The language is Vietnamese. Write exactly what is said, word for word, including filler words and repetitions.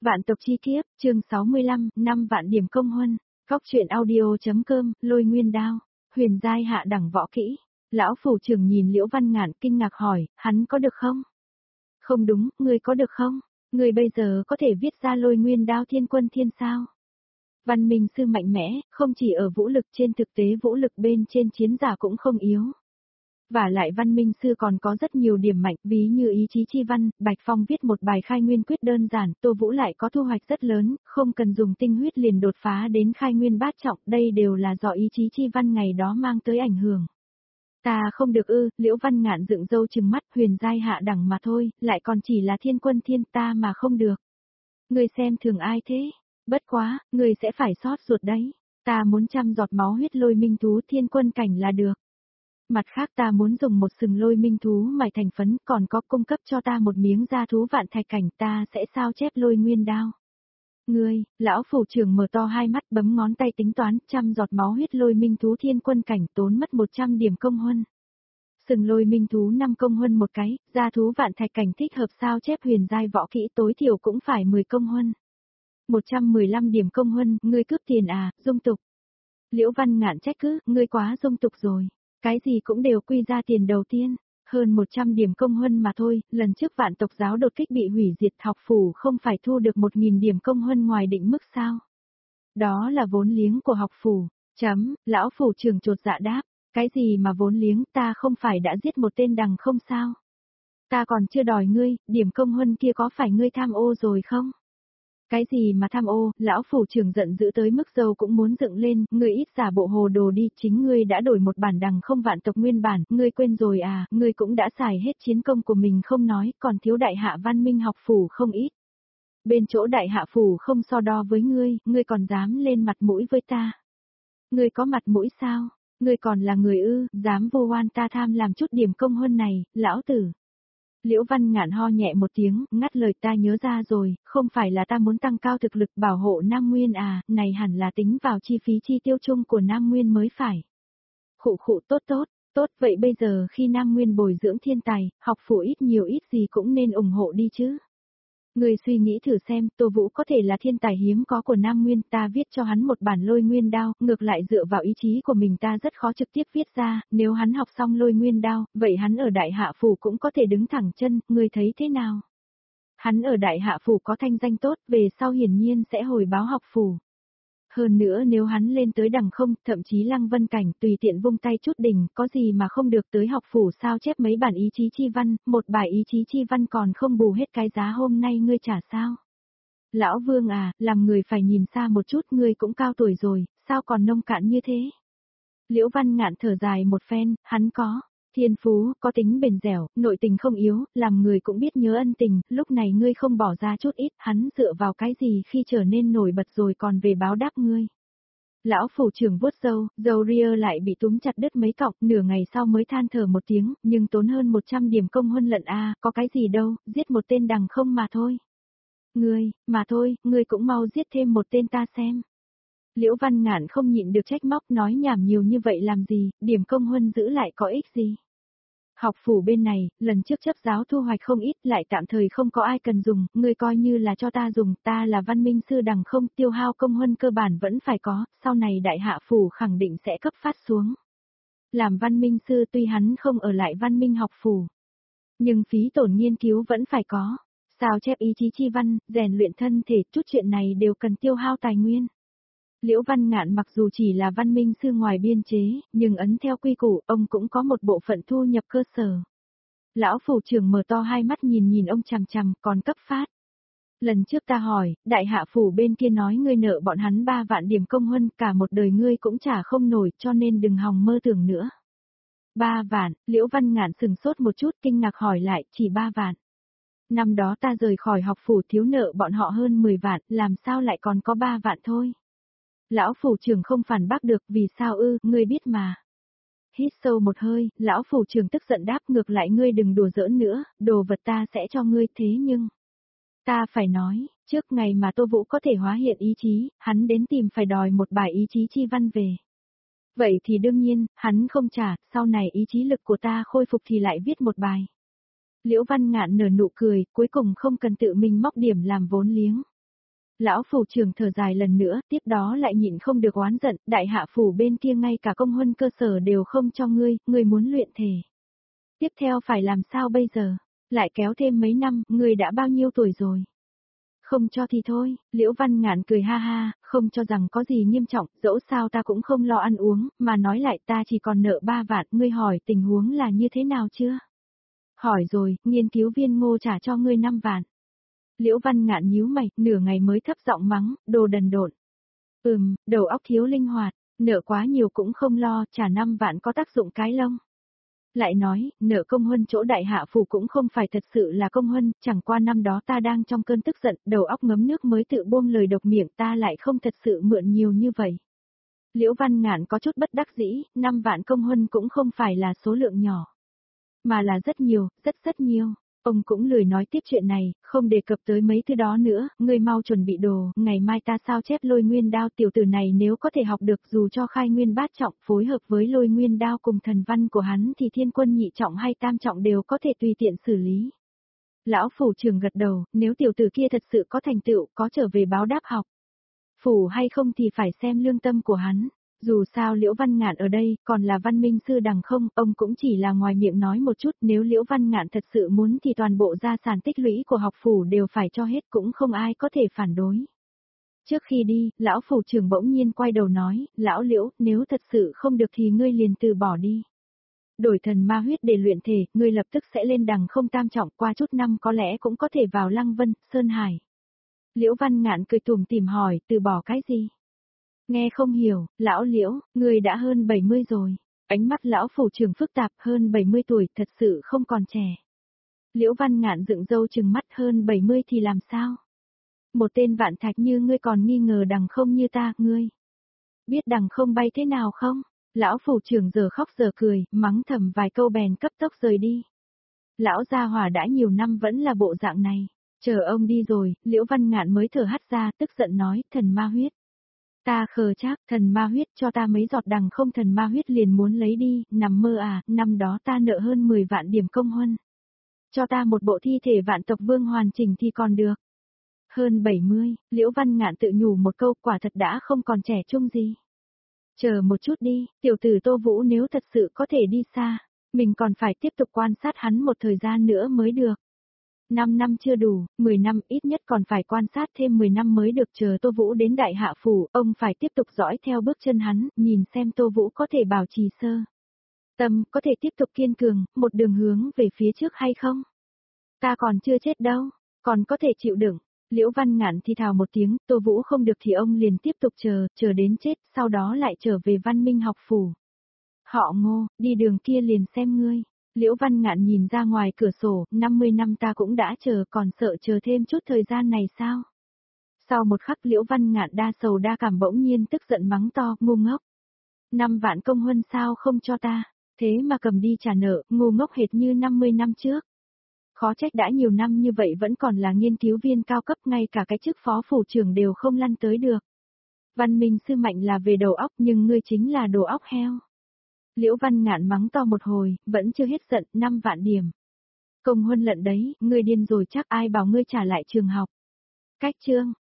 Vạn tộc chi kiếp, chương sáu mươi lăm, năm vạn điểm công huân. Góc truyện audio.com, Lôi Nguyên Đao. Huyền giai hạ đẳng võ kỹ. Lão phủ trưởng nhìn Liễu Văn Ngạn kinh ngạc hỏi, hắn có được không? Không đúng, ngươi có được không? Ngươi bây giờ có thể viết ra Lôi Nguyên Đao thiên quân thiên sao? Văn minh sư mạnh mẽ, không chỉ ở vũ lực, trên thực tế vũ lực bên trên chiến giả cũng không yếu. Và lại văn minh sư còn có rất nhiều điểm mạnh, ví như ý chí chi văn, Bạch Phong viết một bài khai nguyên quyết đơn giản, Tô Vũ lại có thu hoạch rất lớn, không cần dùng tinh huyết liền đột phá đến khai nguyên bát trọng, đây đều là do ý chí chi văn ngày đó mang tới ảnh hưởng. Ta không được ư, Liễu Văn Ngạn dựng râu trừng mắt, huyền giai hạ đẳng mà thôi, lại còn chỉ là thiên quân thiên ta mà không được. Người xem thường ai thế? Bất quá, người sẽ phải xót ruột đấy, ta muốn trăm giọt máu huyết lôi minh thú thiên quân cảnh là được. Mặt khác ta muốn dùng một sừng lôi minh thú mài thành phấn, còn có cung cấp cho ta một miếng da thú vạn thạch cảnh, ta sẽ sao chép lôi nguyên đao. Ngươi, lão phủ trưởng mở to hai mắt bấm ngón tay tính toán, trăm giọt máu huyết lôi minh thú thiên quân cảnh tốn mất một trăm điểm công huân. Sừng lôi minh thú năm công huân một cái, da thú vạn thạch cảnh thích hợp sao chép huyền giai võ kỹ tối thiểu cũng phải mười công huân. một trăm mười lăm điểm công huân, ngươi cướp tiền à, dung tục. Liễu Văn Ngạn trách cứ, ngươi quá dung tục rồi. Cái gì cũng đều quy ra tiền đầu tiên, hơn một trăm điểm công huân mà thôi, lần trước vạn tộc giáo đột kích bị hủy diệt, học phủ không phải thu được một nghìn điểm công huân ngoài định mức sao? Đó là vốn liếng của học phủ. Chấm, lão phủ trưởng chột dạ đáp, cái gì mà vốn liếng, ta không phải đã giết một tên đằng không sao? Ta còn chưa đòi ngươi, điểm công huân kia có phải ngươi tham ô rồi không? Cái gì mà tham ô, lão phủ trưởng giận dữ tới mức dâu cũng muốn dựng lên, ngươi ít giả bộ hồ đồ đi, chính ngươi đã đổi một bản đằng không vạn tộc nguyên bản, ngươi quên rồi à, ngươi cũng đã xài hết chiến công của mình không nói, còn thiếu đại hạ văn minh học phủ không ít. Bên chỗ đại hạ phủ không so đo với ngươi, ngươi còn dám lên mặt mũi với ta. Ngươi có mặt mũi sao, ngươi còn là người ư, dám vô oan ta tham làm chút điểm công huân này, lão tử. Liễu Văn Ngạn ho nhẹ một tiếng, ngắt lời, ta nhớ ra rồi, không phải là ta muốn tăng cao thực lực bảo hộ Nam Nguyên à, này hẳn là tính vào chi phí chi tiêu chung của Nam Nguyên mới phải. Khụ khụ tốt tốt, tốt vậy bây giờ khi Nam Nguyên bồi dưỡng thiên tài, học phủ ít nhiều ít gì cũng nên ủng hộ đi chứ. Người suy nghĩ thử xem, Tô Vũ có thể là thiên tài hiếm có của Nam Nguyên, ta viết cho hắn một bản lôi nguyên đao, ngược lại dựa vào ý chí của mình ta rất khó trực tiếp viết ra, nếu hắn học xong lôi nguyên đao, vậy hắn ở đại hạ phủ cũng có thể đứng thẳng chân, người thấy thế nào? Hắn ở đại hạ phủ có thanh danh tốt, về sau hiển nhiên sẽ hồi báo học phủ. Hơn nữa nếu hắn lên tới đằng không, thậm chí lăng vân cảnh, tùy tiện vung tay chút đỉnh, có gì mà không được tới học phủ sao chép mấy bản ý chí chi văn, một bài ý chí chi văn còn không bù hết cái giá hôm nay ngươi trả sao? Lão Vương à, làm người phải nhìn xa một chút, ngươi cũng cao tuổi rồi, sao còn nông cạn như thế? Liễu Văn Ngạn thở dài một phen, hắn có thiên phú, có tính bền dẻo, nội tình không yếu, làm người cũng biết nhớ ân tình, lúc này ngươi không bỏ ra chút ít, hắn dựa vào cái gì khi trở nên nổi bật rồi còn về báo đáp ngươi. Lão phủ trưởng vuốt râu, râu ria lại bị túm chặt đứt mấy cọng, nửa ngày sau mới than thở một tiếng, nhưng tốn hơn một trăm điểm công huân lận a, có cái gì đâu, giết một tên đằng không mà thôi. Ngươi, mà thôi, ngươi cũng mau giết thêm một tên ta xem. Liễu Văn Ngạn không nhịn được trách móc, nói nhảm nhiều như vậy làm gì, điểm công huân giữ lại có ích gì. Học phủ bên này, lần trước chấp giáo thu hoạch không ít, lại tạm thời không có ai cần dùng, ngươi coi như là cho ta dùng, ta là văn minh sư đằng không, tiêu hao công huân cơ bản vẫn phải có, sau này đại hạ phủ khẳng định sẽ cấp phát xuống. Làm văn minh sư tuy hắn không ở lại văn minh học phủ, nhưng phí tổn nghiên cứu vẫn phải có, sao chép ý chí chi văn, rèn luyện thân thể, chút chuyện này đều cần tiêu hao tài nguyên. Liễu Văn Ngạn mặc dù chỉ là văn minh sư ngoài biên chế, nhưng ấn theo quy củ, ông cũng có một bộ phận thu nhập cơ sở. Lão phủ trưởng mở to hai mắt nhìn nhìn ông chằm chằm, còn cấp phát. Lần trước ta hỏi, đại hạ phủ bên kia nói ngươi nợ bọn hắn ba vạn điểm công huân, cả một đời ngươi cũng trả không nổi, cho nên đừng hòng mơ tưởng nữa. Ba vạn, Liễu Văn Ngạn sừng sốt một chút kinh ngạc hỏi lại, chỉ ba vạn. Năm đó ta rời khỏi học phủ thiếu nợ bọn họ hơn mười vạn, làm sao lại còn có ba vạn thôi. Lão phủ trưởng không phản bác được, vì sao ư, ngươi biết mà. Hít sâu một hơi, lão phủ trưởng tức giận đáp, ngược lại ngươi đừng đùa giỡn nữa, đồ vật ta sẽ cho ngươi, thế nhưng ta phải nói, trước ngày mà Tô Vũ có thể hóa hiện ý chí, hắn đến tìm phải đòi một bài ý chí chi văn về. Vậy thì đương nhiên, hắn không trả, sau này ý chí lực của ta khôi phục thì lại viết một bài. Liễu Văn Ngạn nở nụ cười, cuối cùng không cần tự mình móc điểm làm vốn liếng. Lão phủ trưởng thở dài lần nữa, tiếp đó lại nhịn không được oán giận, đại hạ phủ bên kia ngay cả công huân cơ sở đều không cho ngươi, ngươi muốn luyện thể. Tiếp theo phải làm sao bây giờ? Lại kéo thêm mấy năm, ngươi đã bao nhiêu tuổi rồi? Không cho thì thôi, Liễu Văn Ngạn cười ha ha, không cho rằng có gì nghiêm trọng, dẫu sao ta cũng không lo ăn uống, mà nói lại ta chỉ còn nợ ba vạn, ngươi hỏi tình huống là như thế nào chưa? Hỏi rồi, nghiên cứu viên Ngô trả cho ngươi năm vạn. Liễu Văn Ngạn nhíu mày, nửa ngày mới thấp giọng mắng, đồ đần độn. Ừm, đầu óc thiếu linh hoạt, nợ quá nhiều cũng không lo, trả năm vạn có tác dụng cái lông. Lại nói, nợ công huân chỗ đại hạ phủ cũng không phải thật sự là công huân, chẳng qua năm đó ta đang trong cơn tức giận, đầu óc ngấm nước mới tự buông lời độc miệng ta lại không thật sự mượn nhiều như vậy. Liễu Văn Ngạn có chút bất đắc dĩ, năm vạn công huân cũng không phải là số lượng nhỏ, mà là rất nhiều, rất rất nhiều. Ông cũng lười nói tiếp chuyện này, không đề cập tới mấy thứ đó nữa, ngươi mau chuẩn bị đồ, ngày mai ta sao chép lôi nguyên đao tiểu tử này nếu có thể học được dù cho khai nguyên bát trọng phối hợp với lôi nguyên đao cùng thần văn của hắn thì thiên quân nhị trọng hay tam trọng đều có thể tùy tiện xử lý. Lão phủ trưởng gật đầu, nếu tiểu tử kia thật sự có thành tựu, có trở về báo đáp học phủ hay không thì phải xem lương tâm của hắn. Dù sao Liễu Văn Ngạn ở đây, còn là văn minh sư đằng không, ông cũng chỉ là ngoài miệng nói một chút, nếu Liễu Văn Ngạn thật sự muốn thì toàn bộ gia sản tích lũy của học phủ đều phải cho hết cũng không ai có thể phản đối. Trước khi đi, lão phủ trưởng bỗng nhiên quay đầu nói, lão Liễu, nếu thật sự không được thì ngươi liền từ bỏ đi. Đổi thần ma huyết để luyện thể, ngươi lập tức sẽ lên đằng không tam trọng, qua chút năm có lẽ cũng có thể vào Lăng Vân, Sơn Hải. Liễu Văn Ngạn cười tủm tỉm hỏi, từ bỏ cái gì? Nghe không hiểu, lão Liễu, người đã hơn bảy mươi rồi. Ánh mắt lão phủ trưởng phức tạp, hơn bảy mươi tuổi, thật sự không còn trẻ. Liễu Văn Ngạn dựng râu trừng mắt, hơn bảy mươi thì làm sao? Một tên vạn thạch như ngươi còn nghi ngờ đằng không như ta, ngươi. Biết đằng không bay thế nào không? Lão phủ trưởng giờ khóc giờ cười, mắng thầm vài câu bèn cấp tốc rời đi. Lão gia hỏa đã nhiều năm vẫn là bộ dạng này. Chờ ông đi rồi, Liễu Văn Ngạn mới thở hắt ra, tức giận nói, thần ma huyết. Ta khờ chắc, thần ma huyết cho ta mấy giọt đằng không thần ma huyết liền muốn lấy đi, nằm mơ à, năm đó ta nợ hơn mười vạn điểm công huân. Cho ta một bộ thi thể vạn tộc vương hoàn chỉnh thì còn được. Hơn bảy mươi, Liễu Văn Ngạn tự nhủ một câu quả thật đã không còn trẻ trung gì. Chờ một chút đi, tiểu tử Tô Vũ nếu thật sự có thể đi xa, mình còn phải tiếp tục quan sát hắn một thời gian nữa mới được. năm năm chưa đủ, mười năm ít nhất còn phải quan sát thêm mười năm mới được chờ Tô Vũ đến đại hạ phủ, ông phải tiếp tục dõi theo bước chân hắn, nhìn xem Tô Vũ có thể bảo trì sơ. Tâm có thể tiếp tục kiên cường, một đường hướng về phía trước hay không? Ta còn chưa chết đâu, còn có thể chịu đựng. Liễu Văn Ngạn thì thào một tiếng, Tô Vũ không được thì ông liền tiếp tục chờ, chờ đến chết, sau đó lại trở về văn minh học phủ. Họ Ngô, đi đường kia liền xem ngươi. Liễu Văn Ngạn nhìn ra ngoài cửa sổ, năm mươi năm ta cũng đã chờ, còn sợ chờ thêm chút thời gian này sao? Sau một khắc Liễu Văn Ngạn đa sầu đa cảm bỗng nhiên tức giận mắng to, ngu ngốc. Năm vạn công huân sao không cho ta, thế mà cầm đi trả nợ, ngu ngốc hệt như năm mươi năm trước. Khó trách đã nhiều năm như vậy vẫn còn là nghiên cứu viên cao cấp, ngay cả cái chức phó phủ trưởng đều không lăn tới được. Văn minh sư mạnh là về đầu óc nhưng ngươi chính là đồ óc heo. Liễu Văn Ngạn mắng to một hồi, vẫn chưa hết giận, năm vạn điểm. Công huân lận đấy, ngươi điên rồi chắc ai bảo ngươi trả lại trường học. Cách chương.